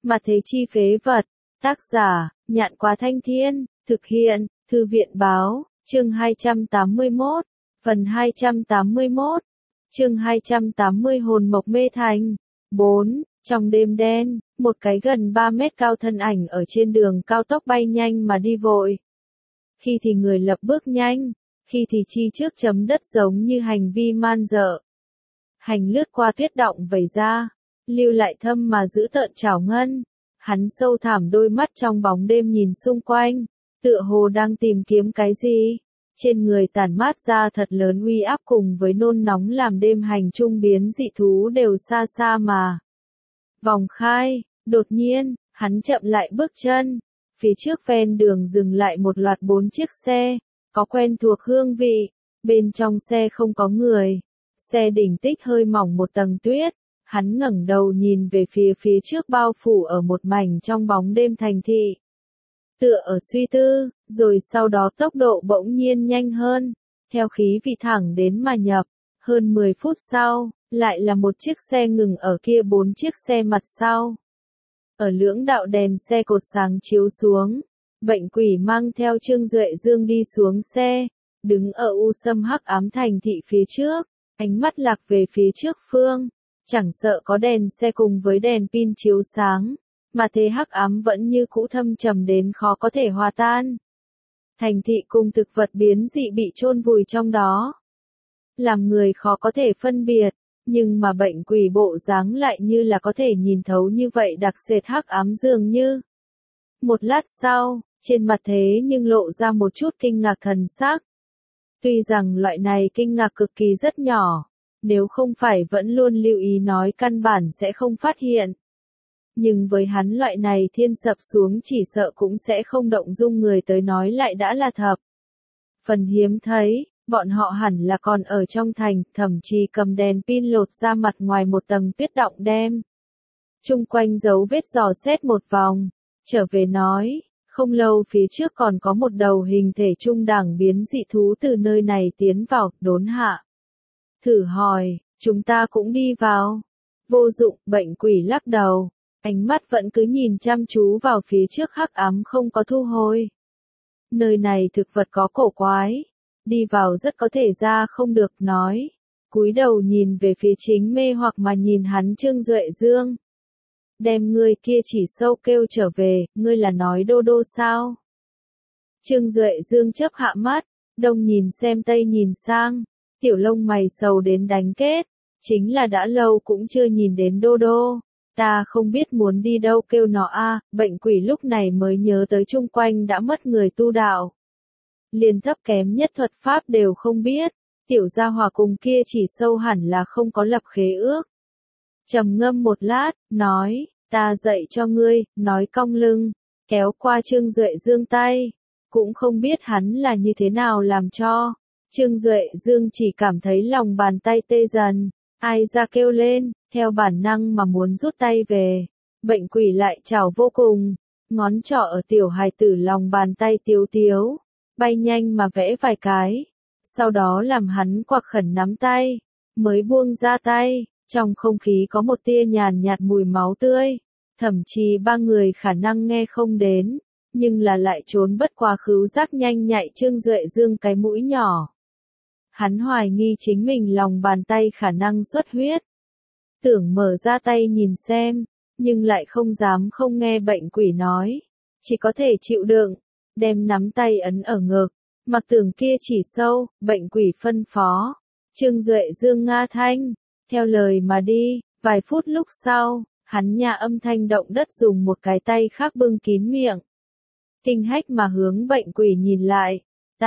Mà thế chi phế vật. Tác giả, Nhạn Quá Thanh Thiên, thực hiện, Thư viện báo, chương 281, phần 281, chương 280 hồn mộc mê thành. 4. Trong đêm đen, một cái gần 3 mét cao thân ảnh ở trên đường cao tốc bay nhanh mà đi vội. Khi thì người lập bước nhanh, khi thì chi trước chấm đất giống như hành vi man dợ. Hành lướt qua tuyết động vẩy ra, lưu lại thâm mà giữ tợn trảo ngân. Hắn sâu thẳm đôi mắt trong bóng đêm nhìn xung quanh, tựa hồ đang tìm kiếm cái gì. Trên người tản mát ra thật lớn uy áp cùng với nôn nóng làm đêm hành trung biến dị thú đều xa xa mà vòng khai. Đột nhiên, hắn chậm lại bước chân. Phía trước ven đường dừng lại một loạt 4 chiếc xe, có quen thuộc hương vị. Bên trong xe không có người. Xe đỉnh tích hơi mỏng một tầng tuyết. Hắn ngẩng đầu nhìn về phía trước bao phủ ở một mảnh trong bóng đêm thành thị. Tựa ở suy tư, rồi sau đó tốc độ bỗng nhiên nhanh hơn, theo khí vị thẳng đến mà nhập. Hơn 10 phút sau, lại là một chiếc xe ngừng ở kia 4 chiếc xe mặt sau. Ở lưỡng đạo đèn xe cột sáng chiếu xuống, Bệnh Quỷ mang theo Trương Duệ Dương đi xuống xe, đứng ở u sâm hắc ám thành thị phía trước, ánh mắt lạc về phía trước phương, chẳng sợ có đèn xe cùng với đèn pin chiếu sáng, mà thế hắc ám vẫn như cũ thâm trầm đến khó có thể hòa tan. Thành thị cùng thực vật biến dị bị chôn vùi trong đó, làm người khó có thể phân biệt, nhưng mà Bệnh Quỷ bộ dáng lại như là có thể nhìn thấu như vậy đặc sệt hắc ám dường như. Một lát sau, trên mặt thế nhưng lộ ra một chút kinh ngạc thần sắc. Tuy rằng loại này kinh ngạc cực kỳ rất nhỏ, nếu không phải vẫn luôn lưu ý nói căn bản sẽ không phát hiện. Nhưng với hắn loại này thiên sập xuống chỉ sợ cũng sẽ không động dung người tới nói lại đã là thập phần hiếm thấy, bọn họ hẳn là còn ở trong thành, thậm chí cầm đèn pin lột ra mặt ngoài một tầng tuyết động đem. Chung quanh dấu vết dò xét một vòng, trở về nói, không lâu phía trước còn có một đầu hình thể trung đẳng biến dị thú từ nơi này tiến vào, đốn hạ. Thử hỏi, chúng ta cũng đi vào. Vô dụng, Bệnh Quỷ lắc đầu, ánh mắt vẫn cứ nhìn chăm chú vào phía trước hắc ám không có thu hồi. Nơi này thực vật có cổ quái, đi vào rất có thể ra không được nói. Cúi đầu nhìn về phía chính mê hoặc mà nhìn hắn Trương Duệ Dương. Đem ngươi kia chỉ sâu kêu trở về, ngươi là nói Đô Đô sao? Trương Duệ Dương chớp hạ mắt, đông nhìn xem tây nhìn sang, tiểu lông mày sầu đến đánh kết, chính là đã lâu cũng chưa nhìn đến Đô Đô, ta không biết muốn đi đâu kêu nó a. Bệnh Quỷ lúc này mới nhớ tới chung quanh đã mất người tu đạo. Liền thấp kém nhất thuật pháp đều không biết, tiểu gia hỏa cùng kia chỉ sâu hẳn là không có lập khế ước. Trầm ngâm một lát, nói, ta dạy cho ngươi, nói cong lưng, kéo qua Trương Duệ Dương tay, cũng không biết hắn là như thế nào làm cho. Trương Duệ Dương chỉ cảm thấy lòng bàn tay tê dần, ai ra kêu lên, theo bản năng mà muốn rút tay về. Bệnh Quỷ lại chảo vô cùng, ngón trỏ ở tiểu hài tử lòng bàn tay tiếu tiếu, bay nhanh mà vẽ vài cái, sau đó làm hắn quặc khẩn nắm tay, mới buông ra tay. Trong không khí có một tia nhàn nhạt mùi máu tươi, thậm chí ba người khả năng nghe không đến, nhưng là lại trốn bất quá khứu giác nhanh nhạy Trương Duệ Dương cái mũi nhỏ. Hắn hoài nghi chính mình lòng bàn tay khả năng xuất huyết. Tưởng mở ra tay nhìn xem, nhưng lại không dám không nghe Bệnh Quỷ nói, chỉ có thể chịu đựng, đem nắm tay ấn ở ngực, mặc tưởng kia chỉ sâu. Bệnh Quỷ phân phó, Trương Duệ Dương nga thanh, theo lời mà đi. Vài phút lúc sau, hắn nhà âm thanh động đất dùng một cái tay khác bưng kín miệng. Kinh hách mà hướng Bệnh Quỷ nhìn lại,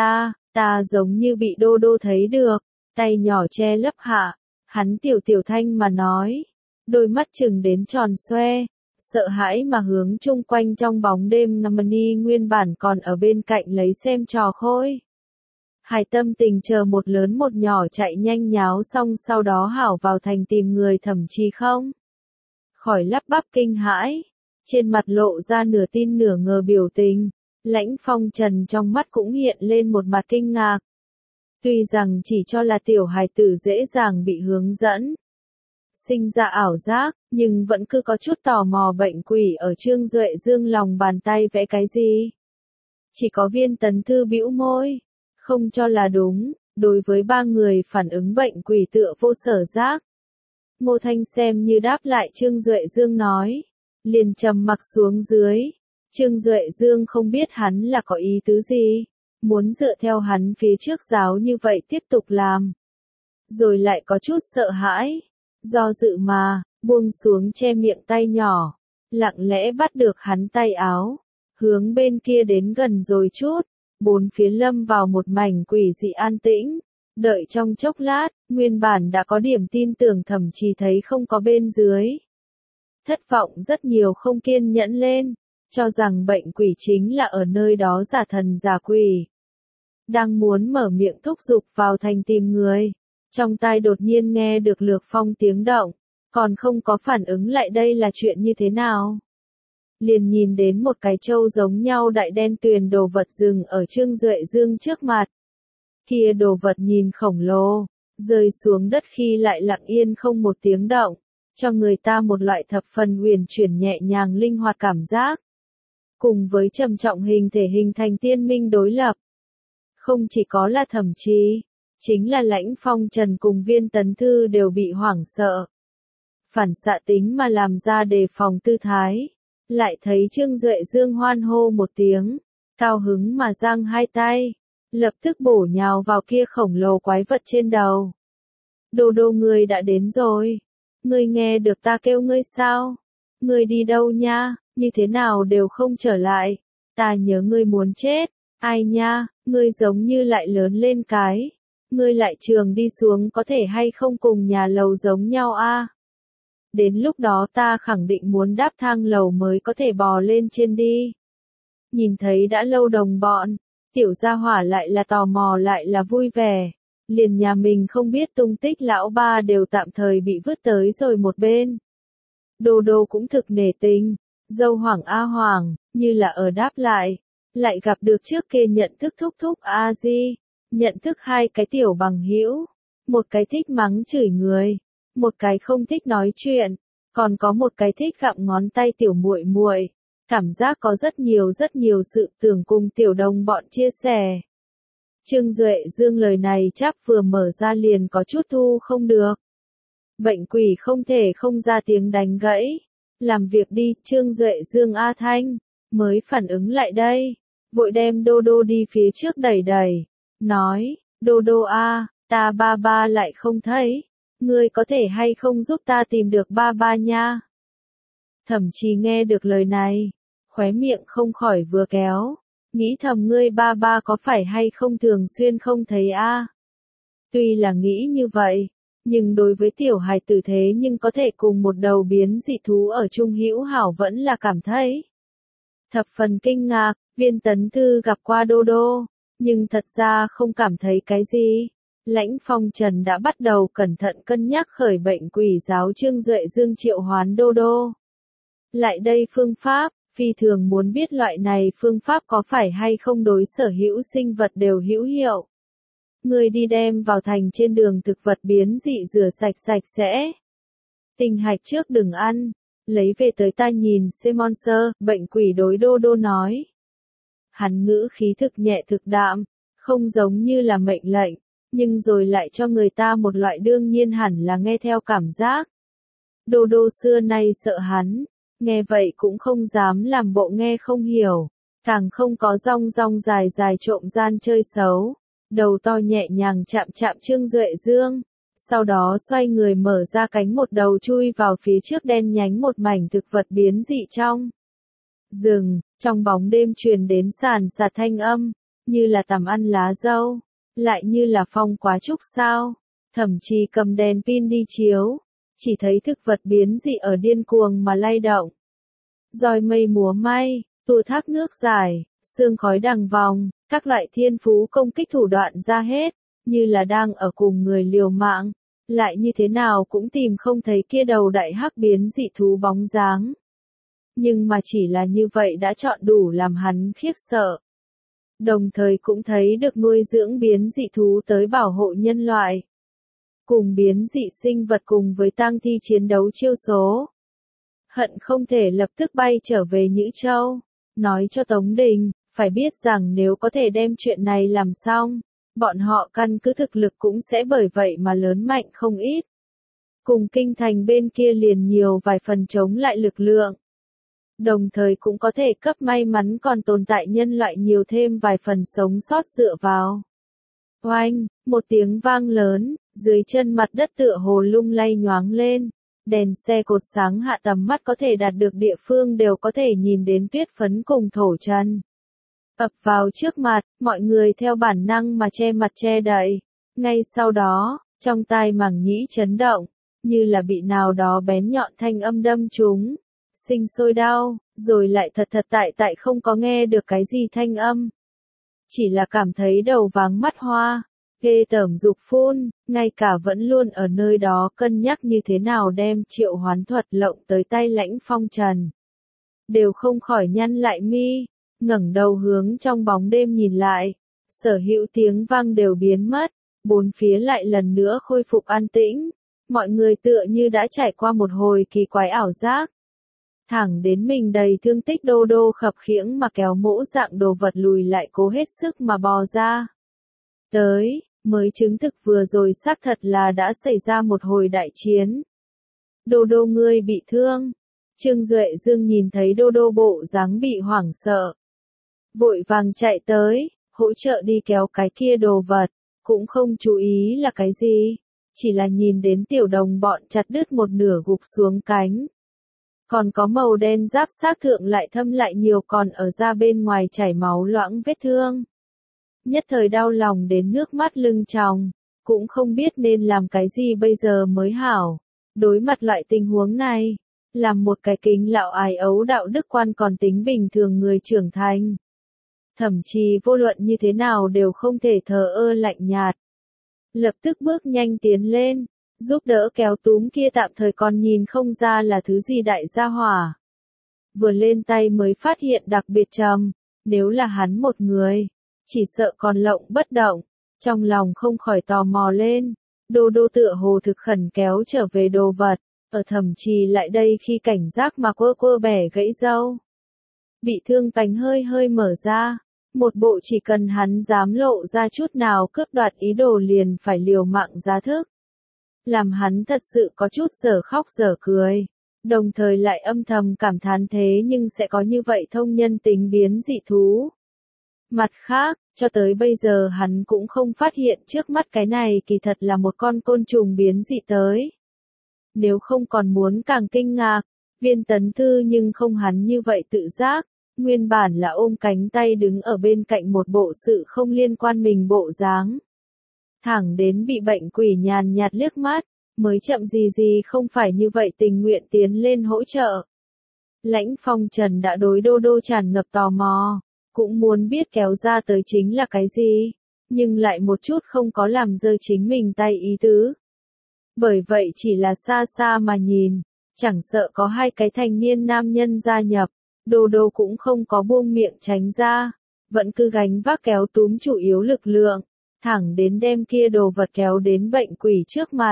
ta giống như bị Đô Đô thấy được, tay nhỏ che lấp hạ, hắn tiểu thanh mà nói, đôi mắt chừng đến tròn xoe, sợ hãi mà hướng chung quanh trong bóng đêm. Namani nguyên bản còn ở bên cạnh lấy xem trò khôi hài tâm tình chờ một lớn một nhỏ chạy nhanh nháo xong sau đó hảo vào thành tìm người thậm chí không khỏi lắp bắp kinh hãi, trên mặt lộ ra nửa tin nửa ngờ biểu tình. Lãnh Phong Trần trong mắt cũng hiện lên một mặt kinh ngạc. Tuy rằng chỉ cho là tiểu hài tử dễ dàng bị hướng dẫn, sinh ra ảo giác, nhưng vẫn cứ có chút tò mò bệnh quỷ ở Trương Duệ Dương lòng bàn tay vẽ cái gì. Chỉ có Viên Tấn Thư bĩu môi, không cho là đúng, đối với ba người phản ứng bệnh quỷ tựa vô sở giác. Ngô Thanh xem như đáp lại Trương Duệ Dương nói, liền trầm mặc xuống dưới. Trương Duệ Dương không biết hắn là có ý tứ gì, muốn dựa theo hắn phía trước giáo như vậy tiếp tục làm. Rồi lại có chút sợ hãi, do dự mà, buông xuống che miệng tay nhỏ, lặng lẽ bắt được hắn tay áo, hướng bên kia đến gần rồi chút, bốn phía lâm vào một mảnh quỷ dị an tĩnh. Đợi trong chốc lát, nguyên bản đã có điểm tin tưởng thậm chí thấy không có bên dưới. Thất vọng rất nhiều không kiên nhẫn lên, cho rằng bệnh quỷ chính là ở nơi đó giả thần giả quỷ. Đang muốn mở miệng thúc giục vào thành tìm người, trong tai đột nhiên nghe được Lược Phong tiếng động, còn không có phản ứng lại đây là chuyện như thế nào. Liền nhìn đến một cái trâu giống nhau đại đen tuyền đồ vật dừng ở Trương Duệ Dương trước mặt. Kia đồ vật nhìn khổng lồ, rơi xuống đất khi lại lặng yên không một tiếng động, cho người ta một loại thập phần huyền chuyển nhẹ nhàng linh hoạt cảm giác. Cùng với trầm trọng hình thể hình thành tiên minh đối lập. Không chỉ có là thậm chí, chính là Lãnh Phong Trần cùng Viên Tấn Thư đều bị hoảng sợ. Phản xạ tính mà làm ra đề phòng tư thái, lại thấy Trương Duệ Dương hoan hô một tiếng, cao hứng mà giang hai tay, lập tức bổ nhào vào kia khổng lồ quái vật trên đầu. Đồ đồ ngươi đã đến rồi, ngươi nghe được ta kêu ngươi sao? Ngươi đi đâu nha, như thế nào đều không trở lại, ta nhớ ngươi muốn chết, ai nha, ngươi giống như lại lớn lên cái, ngươi lại trường đi xuống có thể hay không cùng nhà lầu giống nhau a? Đến lúc đó ta khẳng định muốn đáp thang lầu mới có thể bò lên trên đi. Nhìn thấy đã lâu đồng bọn, tiểu gia hỏa lại là tò mò lại là vui vẻ, liền nhà mình không biết tung tích lão ba đều tạm thời bị vứt tới rồi một bên. Đồ đồ cũng thực nể tình, dâu Hoàng A Hoàng, như là ở đáp lại gặp được trước kia nhận thức thúc thúc A Di, nhận thức hai cái tiểu bằng hữu, một cái thích mắng chửi người, một cái không thích nói chuyện, còn có một cái thích gặm ngón tay tiểu muội muội. Cảm giác có rất nhiều sự tưởng cùng tiểu đồng bọn chia sẻ. Trương Duệ Dương lời này chắc vừa mở ra liền có chút thu không được. Bệnh quỷ không thể không ra tiếng đánh gãy. Làm việc đi, Trương Duệ Dương A Thanh, mới phản ứng lại đây. Vội đem Đô Đô đi phía trước đẩy đẩy. Nói, Đô Đô A, ta ba ba lại không thấy. Ngươi có thể hay không giúp ta tìm được ba ba nha? Thậm chí nghe được lời này, khóe miệng không khỏi vừa kéo, nghĩ thầm ngươi ba ba có phải hay không thường xuyên không thấy a? Tuy là nghĩ như vậy, nhưng đối với tiểu hài tử thế nhưng có thể cùng một đầu biến dị thú ở chung hữu hảo vẫn là cảm thấy thập phần kinh ngạc. Viên Tấn Thư gặp qua Đô Đô, nhưng thật ra không cảm thấy cái gì. Lãnh Phong Trần đã bắt đầu cẩn thận cân nhắc khởi bệnh quỷ giáo Trương Duệ Dương triệu hoán Đô Đô. Lại đây phương pháp, phi thường muốn biết loại này phương pháp có phải hay không đối sở hữu sinh vật đều hữu hiệu. Người đi đem vào thành trên đường thực vật biến dị rửa sạch sẽ. Tinh hạch trước đừng ăn, lấy về tới ta nhìn Simon Sơ, bệnh quỷ đối Đô Đô nói. Hắn ngữ khí thực nhẹ thực đạm, không giống như là mệnh lệnh, nhưng rồi lại cho người ta một loại đương nhiên hẳn là nghe theo cảm giác. Đô Đô xưa nay sợ hắn, nghe vậy cũng không dám làm bộ nghe không hiểu, càng không có rong dài trộm gian chơi xấu. Đầu to nhẹ nhàng chạm Trương Duệ Dương, sau đó xoay người mở ra cánh một đầu chui vào phía trước đen nhánh một mảnh thực vật biến dị trong rừng. Trong bóng đêm truyền đến sàn sạt thanh âm, như là tằm ăn lá dâu, lại như là phong quá trúc sao, thậm chí cầm đèn pin đi chiếu, chỉ thấy thực vật biến dị ở điên cuồng mà lay động. Roi mây múa may, tua thác nước dài, sương khói đằng vòng, các loại thiên phú công kích thủ đoạn ra hết, như là đang ở cùng người liều mạng, lại như thế nào cũng tìm không thấy kia đầu đại hắc biến dị thú bóng dáng. Nhưng mà chỉ là như vậy đã chọn đủ làm hắn khiếp sợ. Đồng thời cũng thấy được nuôi dưỡng biến dị thú tới bảo hộ nhân loại. Cùng biến dị sinh vật cùng với tang thi chiến đấu chiêu số, hận không thể lập tức bay trở về Nhữ Châu, nói cho Tống Đình, phải biết rằng nếu có thể đem chuyện này làm xong, bọn họ căn cứ thực lực cũng sẽ bởi vậy mà lớn mạnh không ít. Cùng kinh thành bên kia liền nhiều vài phần chống lại lực lượng. Đồng thời cũng có thể cấp may mắn còn tồn tại nhân loại nhiều thêm vài phần sống sót dựa vào. Oanh, một tiếng vang lớn, dưới chân mặt đất tựa hồ lung lay nhoáng lên. Đèn xe cột sáng hạ tầm mắt có thể đạt được địa phương đều có thể nhìn đến tuyết phấn cùng thổ trần. Ập vào trước mặt, mọi người theo bản năng mà che mặt che đậy. Ngay sau đó, trong tai màng nhĩ chấn động, như là bị nào đó bén nhọn thanh âm đâm trúng. Sinh sôi đau, rồi lại thật tại không có nghe được cái gì thanh âm. Chỉ là cảm thấy đầu váng mắt hoa, ghê tởm dục phun, ngay cả vẫn luôn ở nơi đó cân nhắc như thế nào đem triệu hoán thuật lộng tới tay Lãnh Phong Trần. Đều không khỏi nhăn lại mi, ngẩng đầu hướng trong bóng đêm nhìn lại, sở hữu tiếng vang đều biến mất, bốn phía lại lần nữa khôi phục an tĩnh, mọi người tựa như đã trải qua một hồi kỳ quái ảo giác. Thẳng đến mình đầy thương tích Đô Đô khập khiễng mà kéo mỗ dạng đồ vật lùi lại cố hết sức mà bò ra. Tới, mới chứng thực vừa rồi xác thật là đã xảy ra một hồi đại chiến. Đô Đô ngươi bị thương. Trương Duệ Dương nhìn thấy Đô Đô bộ dáng bị hoảng sợ. Vội vàng chạy tới, hỗ trợ đi kéo cái kia đồ vật, cũng không chú ý là cái gì. Chỉ là nhìn đến tiểu đồng bọn chặt đứt một nửa gục xuống cánh. Còn có màu đen giáp xác thượng lại thâm lại nhiều còn ở ra bên ngoài chảy máu loãng vết thương. Nhất thời đau lòng đến nước mắt lưng tròng, cũng không biết nên làm cái gì bây giờ mới hảo. Đối mặt loại tình huống này, làm một cái kính lão ái ấu đạo đức quan còn tính bình thường người trưởng thành. Thậm chí vô luận như thế nào đều không thể thờ ơ lạnh nhạt. Lập tức bước nhanh tiến lên, giúp đỡ kéo túm kia tạm thời còn nhìn không ra là thứ gì đại gia hỏa. Vừa lên tay mới phát hiện đặc biệt trầm, nếu là hắn một người, chỉ sợ còn lộng bất động, trong lòng không khỏi tò mò lên. Đô Đô tựa hồ thực khẩn kéo trở về đồ vật, ở thậm chí lại đây khi cảnh giác mà quơ bẻ gãy râu. Bị thương cánh hơi mở ra, một bộ chỉ cần hắn dám lộ ra chút nào cướp đoạt ý đồ liền phải liều mạng giá thức. Làm hắn thật sự có chút dở khóc dở cười, đồng thời lại âm thầm cảm thán thế nhưng sẽ có như vậy thông nhân tính biến dị thú. Mặt khác, cho tới bây giờ hắn cũng không phát hiện trước mắt cái này kỳ thật là một con côn trùng biến dị tới. Nếu không còn muốn càng kinh ngạc, Viên Tấn Thư nhưng không hắn như vậy tự giác, nguyên bản là ôm cánh tay đứng ở bên cạnh một bộ sự không liên quan mình bộ dáng. Thẳng đến bị bệnh quỷ nhàn nhạt liếc mắt, mới chậm gì không phải như vậy tình nguyện tiến lên hỗ trợ. Lãnh Phong Trần đã đối Đô Đô tràn ngập tò mò, cũng muốn biết kéo ra tới chính là cái gì, nhưng lại một chút không có làm rơi chính mình tay ý tứ. Bởi vậy chỉ là xa xa mà nhìn, chẳng sợ có hai cái thanh niên nam nhân gia nhập, Đô Đô cũng không có buông miệng tránh ra, vẫn cứ gánh vác kéo túm chủ yếu lực lượng, thẳng đến đem kia đồ vật kéo đến bệnh quỷ trước mặt.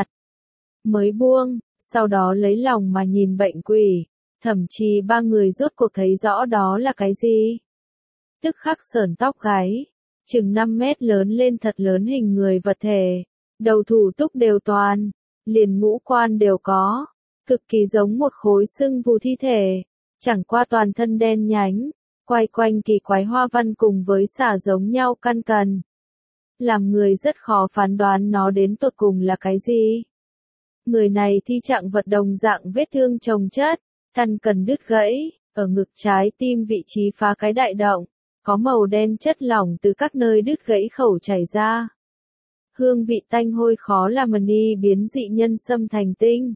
Mới buông, sau đó lấy lòng mà nhìn bệnh quỷ, thậm chí ba người rốt cuộc thấy rõ đó là cái gì. Tức khắc sởn tóc gáy, chừng 5 mét lớn lên thật lớn hình người vật thể, đầu thủ túc đều toàn, liền ngũ quan đều có, cực kỳ giống một khối xương vù thi thể, chẳng qua toàn thân đen nhánh, quay quanh kỳ quái hoa văn cùng với xả giống nhau căn cần. Làm người rất khó phán đoán nó đến tột cùng là cái gì. Người này thi trạng vật đồng dạng vết thương chồng chất, căn cần đứt gãy, ở ngực trái tim vị trí phá cái đại động, có màu đen chất lỏng từ các nơi đứt gãy khẩu chảy ra. Hương vị tanh hôi khó làm ni biến dị nhân xâm thành tinh.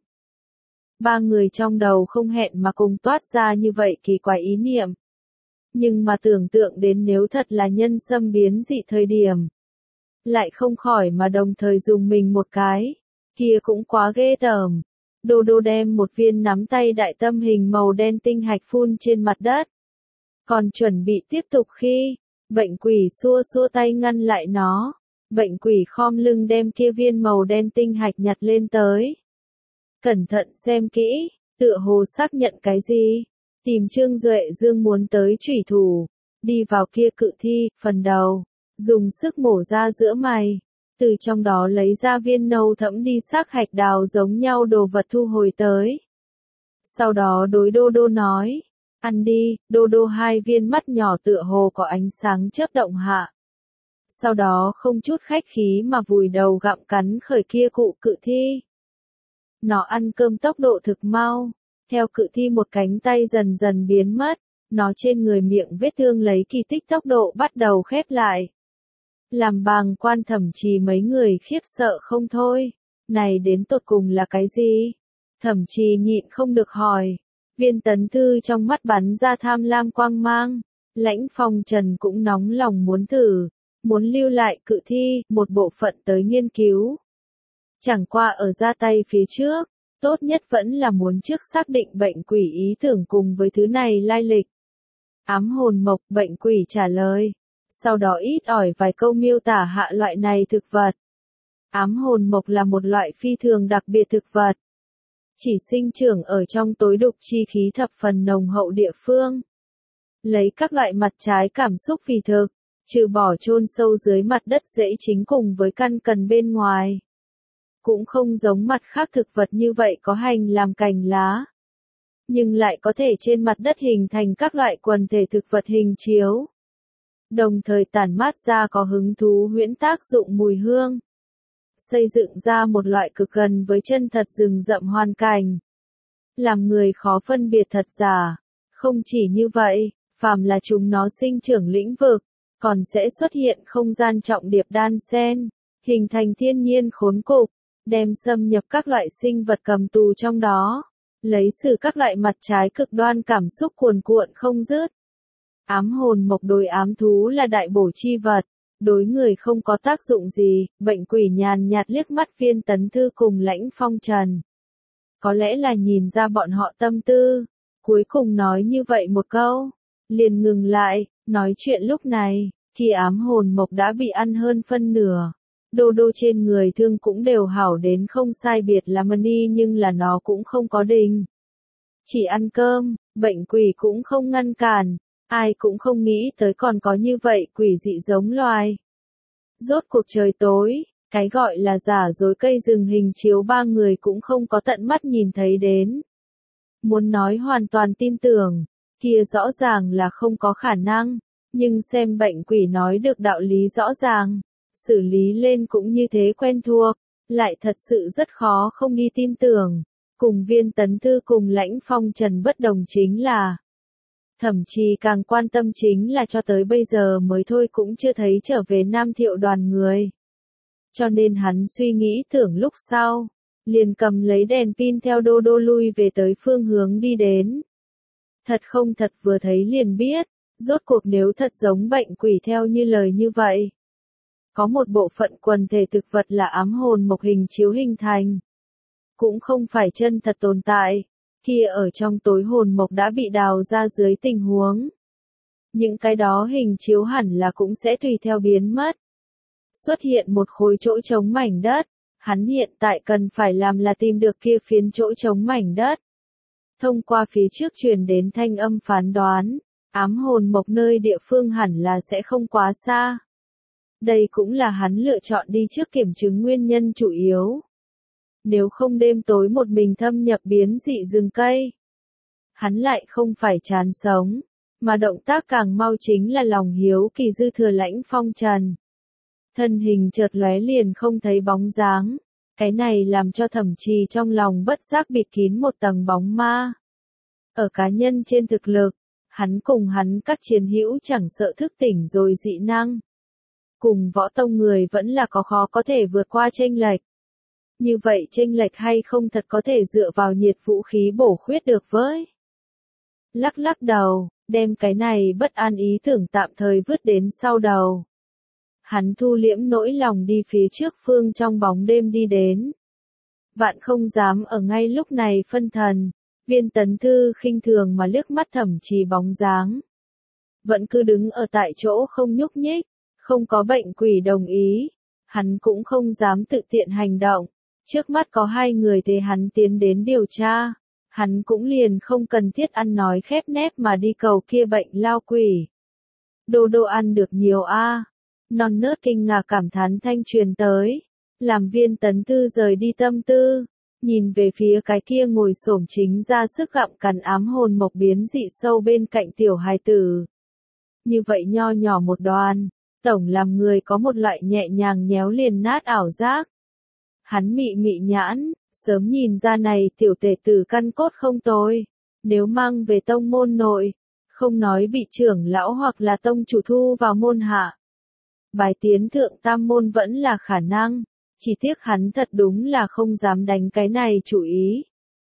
Ba người trong đầu không hẹn mà cùng toát ra như vậy kỳ quái ý niệm. Nhưng mà tưởng tượng đến nếu thật là nhân xâm biến dị thời điểm, lại không khỏi mà đồng thời dùng mình một cái, kia cũng quá ghê tởm. Đô Đô đem một viên nắm tay đại tâm hình màu đen tinh hạch phun trên mặt đất. Còn chuẩn bị tiếp tục khi, bệnh quỷ xua tay ngăn lại nó. Bệnh quỷ khom lưng đem kia viên màu đen tinh hạch nhặt lên tới. Cẩn thận xem kỹ, tựa hồ xác nhận cái gì. Tìm Trương Duệ Dương muốn tới chủy thủ, đi vào kia cự thi, phần đầu, dùng sức mổ ra giữa mày, từ trong đó lấy ra viên nâu thẫm đi xác hạch đào giống nhau đồ vật thu hồi tới. Sau đó đối Đô Đô nói, ăn đi. Đô Đô hai viên mắt nhỏ tựa hồ có ánh sáng chớp động hạ. Sau đó không chút khách khí mà vùi đầu gặm cắn khởi kia cụ cự thi. Nó ăn cơm tốc độ thực mau, theo cự thi một cánh tay dần dần biến mất, nó trên người miệng vết thương lấy kỳ tích tốc độ bắt đầu khép lại. Làm bàng quan Thẩm Trì mấy người khiếp sợ không thôi, này đến tột cùng là cái gì? Thẩm Trì nhịn không được hỏi, Viên Tấn Thư trong mắt bắn ra tham lam quang mang, Lãnh Phong Trần cũng nóng lòng muốn thử, muốn lưu lại cự thi, một bộ phận tới nghiên cứu. Chẳng qua ở ra tay phía trước, tốt nhất vẫn là muốn trước xác định bệnh quỷ ý tưởng cùng với thứ này lai lịch. Ám hồn mộc, bệnh quỷ trả lời. Sau đó ít ỏi vài câu miêu tả hạ loại này thực vật. Ám hồn mộc là một loại phi thường đặc biệt thực vật. Chỉ sinh trưởng ở trong tối đục chi khí thập phần nồng hậu địa phương. Lấy các loại mặt trái cảm xúc vì thực, trừ bỏ chôn sâu dưới mặt đất dễ chính cùng với căn cần bên ngoài. Cũng không giống mặt khác thực vật như vậy có hành làm cành lá. Nhưng lại có thể trên mặt đất hình thành các loại quần thể thực vật hình chiếu. Đồng thời tản mát ra có hứng thú huyễn tác dụng mùi hương. Xây dựng ra một loại cực gần với chân thật rừng rậm hoàn cảnh. Làm người khó phân biệt thật giả. Không chỉ như vậy, phàm là chúng nó sinh trưởng lĩnh vực, còn sẽ xuất hiện không gian trọng điệp đan xen, hình thành thiên nhiên khốn cục, đem xâm nhập các loại sinh vật cầm tù trong đó, lấy xử các loại mặt trái cực đoan cảm xúc cuồn cuộn không dứt. Ám hồn mộc đối ám thú là đại bổ chi vật, đối người không có tác dụng gì. Bệnh quỷ nhàn nhạt liếc mắt Viên Tấn Thư cùng Lãnh Phong Trần. Có lẽ là nhìn ra bọn họ tâm tư, cuối cùng nói như vậy một câu, liền ngừng lại. Nói chuyện lúc này, khi ám hồn mộc đã bị ăn hơn phân nửa, Đô Đô trên người thương cũng đều hảo đến không sai biệt là đi, nhưng là nó cũng không có đình. Chỉ ăn cơm, bệnh quỷ cũng không ngăn cản, ai cũng không nghĩ tới còn có như vậy quỷ dị giống loài. Rốt cuộc trời tối, cái gọi là giả dối cây rừng hình chiếu ba người cũng không có tận mắt nhìn thấy đến. Muốn nói hoàn toàn tin tưởng, kia rõ ràng là không có khả năng, nhưng xem bệnh quỷ nói được đạo lý rõ ràng, xử lý lên cũng như thế quen thuộc, lại thật sự rất khó không đi tin tưởng. Cùng Viên Tấn Thư cùng Lãnh Phong Trần bất đồng chính là, Thẩm Trì càng quan tâm chính là cho tới bây giờ mới thôi cũng chưa thấy trở về Nam Thiệu đoàn người. Cho nên hắn suy nghĩ tưởng lúc sau, liền cầm lấy đèn pin theo Đô Đô lui về tới phương hướng đi đến. Thật không thật vừa thấy liền biết, rốt cuộc nếu thật giống bệnh quỷ theo như lời như vậy. Có một bộ phận quần thể thực vật là ám hồn mộc hình chiếu hình thành. Cũng không phải chân thật tồn tại, kia ở trong tối hồn mộc đã bị đào ra dưới tình huống. Những cái đó hình chiếu hẳn là cũng sẽ tùy theo biến mất. Xuất hiện một khối chỗ trống mảnh đất, hắn hiện tại cần phải làm là tìm được kia phiến chỗ trống mảnh đất. Thông qua phía trước truyền đến thanh âm phán đoán, ám hồn mộc nơi địa phương hẳn là sẽ không quá xa. Đây cũng là hắn lựa chọn đi trước kiểm chứng nguyên nhân chủ yếu. Nếu không đêm tối một mình thâm nhập biến dị rừng cây, hắn lại không phải chán sống, mà động tác càng mau chính là lòng hiếu kỳ dư thừa Lãnh Phong Trần. Thân hình chợt lóe liền không thấy bóng dáng, cái này làm cho Thẩm Trì trong lòng bất giác bịt kín một tầng bóng ma. Ở cá nhân trên thực lực, hắn cùng hắn các chiến hữu chẳng sợ thức tỉnh rồi dị năng. Cùng võ tông người vẫn là có khó có thể vượt qua chênh lệch. Như vậy chênh lệch hay không thật có thể dựa vào nhiệt vũ khí bổ khuyết được với. Lắc lắc đầu, đem cái này bất an ý tưởng tạm thời vứt đến sau đầu. Hắn thu liễm nỗi lòng đi phía trước phương trong bóng đêm đi đến. Vạn không dám ở ngay lúc này phân thần, Viên Tấn Thư khinh thường mà liếc mắt Thẩm Trì bóng dáng. Vẫn cứ đứng ở tại chỗ không nhúc nhích, không có bệnh quỷ đồng ý, hắn cũng không dám tự tiện hành động. Trước mắt có hai người thế hắn tiến đến điều tra, hắn cũng liền không cần thiết ăn nói khép nép mà đi cầu kia bệnh lao quỷ. Đô đô ăn được nhiều a. Non nớt kinh ngạc cảm thán thanh truyền tới, làm Viên Tấn Tư rời đi tâm tư, nhìn về phía cái kia ngồi xổm chính ra sức gặm cắn ám hồn mộc biến dị sâu bên cạnh tiểu hài tử. Như vậy nho nhỏ một đoàn, tổng làm người có một loại nhẹ nhàng nhéo liền nát ảo giác. Hắn mị mị nhãn, sớm nhìn ra này tiểu tể tử căn cốt không tồi, nếu mang về tông môn nội, không nói bị trưởng lão hoặc là tông chủ thu vào môn hạ. Bài tiến thượng tam môn vẫn là khả năng, chỉ tiếc hắn thật đúng là không dám đánh cái này chủ ý.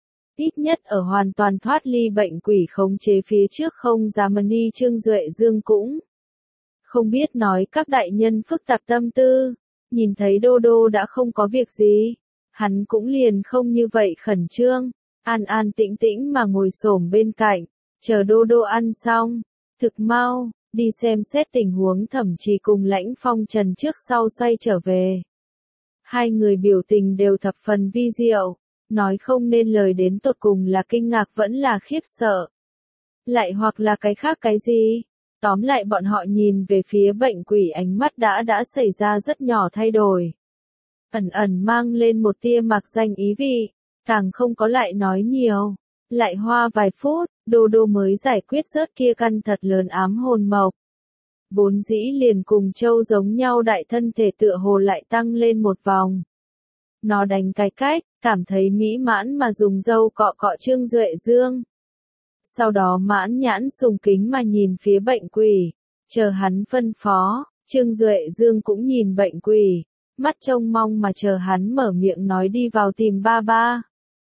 Ít nhất ở hoàn toàn thoát ly bệnh quỷ khống chế phía trước không dám ni Trương Duệ Dương cũng không biết nói các đại nhân phức tạp tâm tư, nhìn thấy Đô Đô đã không có việc gì, hắn cũng liền không như vậy khẩn trương, an an tĩnh tĩnh mà ngồi xổm bên cạnh, chờ Đô Đô ăn xong, thực mau, đi xem xét tình huống thậm chí cùng Lãnh Phong Trần trước sau xoay trở về. Hai người biểu tình đều thập phần vi diệu, nói không nên lời đến tột cùng là kinh ngạc vẫn là khiếp sợ. Lại hoặc là cái khác cái gì, tóm lại bọn họ nhìn về phía bệnh quỷ ánh mắt đã xảy ra rất nhỏ thay đổi. Ẩn ẩn mang lên một tia mạc danh ý vị, càng không có lại nói nhiều. Lại hoa vài phút, Đô Đô mới giải quyết rớt kia căn thật lớn ám hồn mộc. Vốn dĩ liền cùng châu giống nhau đại thân thể tựa hồ lại tăng lên một vòng. Nó đánh cái cách, cảm thấy mỹ mãn mà dùng dâu cọ cọ Trương Duệ Dương. Sau đó mãn nhãn sùng kính mà nhìn phía bệnh quỷ, chờ hắn phân phó, Trương Duệ Dương cũng nhìn bệnh quỷ, mắt trông mong mà chờ hắn mở miệng nói đi vào tìm ba ba.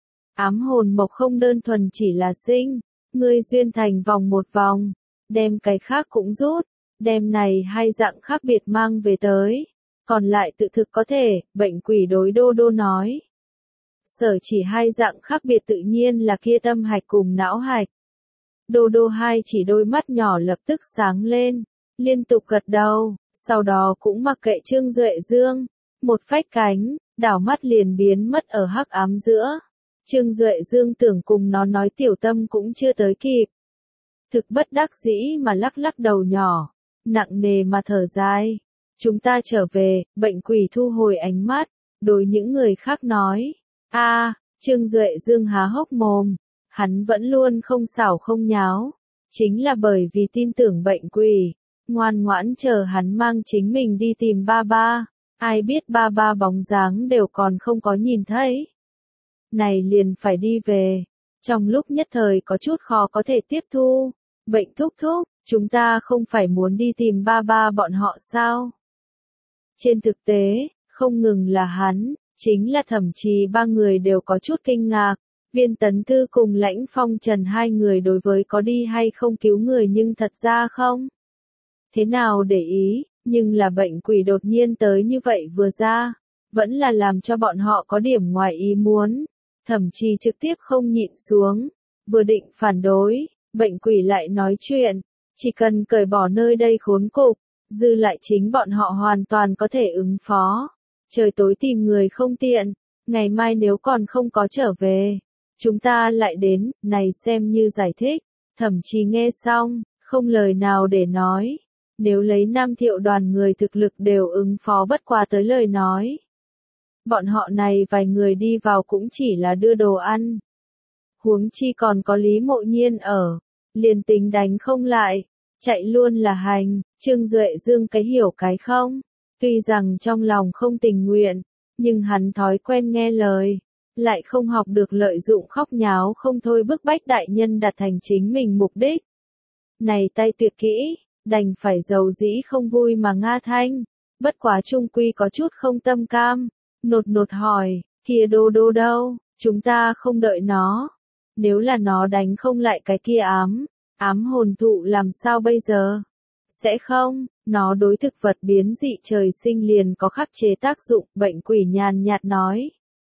Ám hồn mộc không đơn thuần chỉ là sinh, ngươi duyên thành vòng một vòng, đem cái khác cũng rút, đem này hai dạng khác biệt mang về tới, còn lại tự thực có thể, bệnh quỷ đối Đô Đô nói. Sở chỉ hai dạng khác biệt tự nhiên là kia tâm hạch cùng não hạch. Đô Đô hai chỉ đôi mắt nhỏ lập tức sáng lên, liên tục gật đầu, sau đó cũng mặc kệ Trương Duệ Dương, một phách cánh, đảo mắt liền biến mất ở hắc ám giữa. Trương Duệ Dương tưởng cùng nó nói tiểu tâm cũng chưa tới kịp. Thực bất đắc dĩ mà lắc lắc đầu nhỏ, nặng nề mà thở dài. Chúng ta trở về, bệnh quỷ thu hồi ánh mắt, đối những người khác nói. Trương Duệ Dương há hốc mồm, hắn vẫn luôn không xảo không nháo. Chính là bởi vì tin tưởng bệnh quỷ, ngoan ngoãn chờ hắn mang chính mình đi tìm ba ba. Ai biết ba ba bóng dáng đều còn không có nhìn thấy. Này liền phải đi về. Trong lúc nhất thời có chút khó có thể tiếp thu. Bệnh thúc thúc, chúng ta không phải muốn đi tìm ba ba bọn họ sao? Trên thực tế, không ngừng là hắn, chính là thậm chí ba người đều có chút kinh ngạc. Viên Tấn Tư cùng Lãnh Phong Trần hai người đối với có đi hay không cứu người nhưng thật ra không. Thế nào để ý, nhưng là bệnh quỷ đột nhiên tới như vậy vừa ra, vẫn là làm cho bọn họ có điểm ngoài ý muốn, thậm chí trực tiếp không nhịn xuống, vừa định phản đối, bệnh quỷ lại nói chuyện, chỉ cần cởi bỏ nơi đây khốn cục, dư lại chính bọn họ hoàn toàn có thể ứng phó. Trời tối tìm người không tiện, ngày mai nếu còn không có trở về, chúng ta lại đến, này xem như giải thích, thậm chí nghe xong, không lời nào để nói. Nếu lấy 5 triệu đoàn người thực lực đều ứng phó bất quá tới lời nói. Bọn họ này vài người đi vào cũng chỉ là đưa đồ ăn. Huống chi còn có Lý Mộ Nhiên ở, liền tính đánh không lại, chạy luôn là hành, Trương Duệ Dương cái hiểu cái không. Tuy rằng trong lòng không tình nguyện, nhưng hắn thói quen nghe lời, lại không học được lợi dụng khóc nháo không thôi bức bách đại nhân đạt thành chính mình mục đích. Này tay tuyệt kỹ. Đành phải giàu dĩ không vui mà nga thanh, bất quá trung quy có chút không tâm cam, nột nột hỏi, kia Đô Đô đâu, chúng ta không đợi nó, nếu là nó đánh không lại cái kia ám hồn thụ làm sao bây giờ? Sẽ không, nó đối thực vật biến dị trời sinh liền có khắc chế tác dụng, bệnh quỷ nhàn nhạt nói.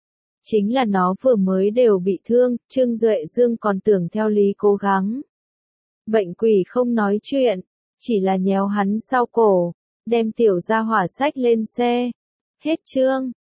Chính là nó vừa mới đều bị thương, Trương Duệ Dương còn tưởng theo lý cố gắng. Bệnh quỷ không nói chuyện. Chỉ là nhéo hắn sau cổ, đem tiểu gia hỏa xách lên xe. Hết chương.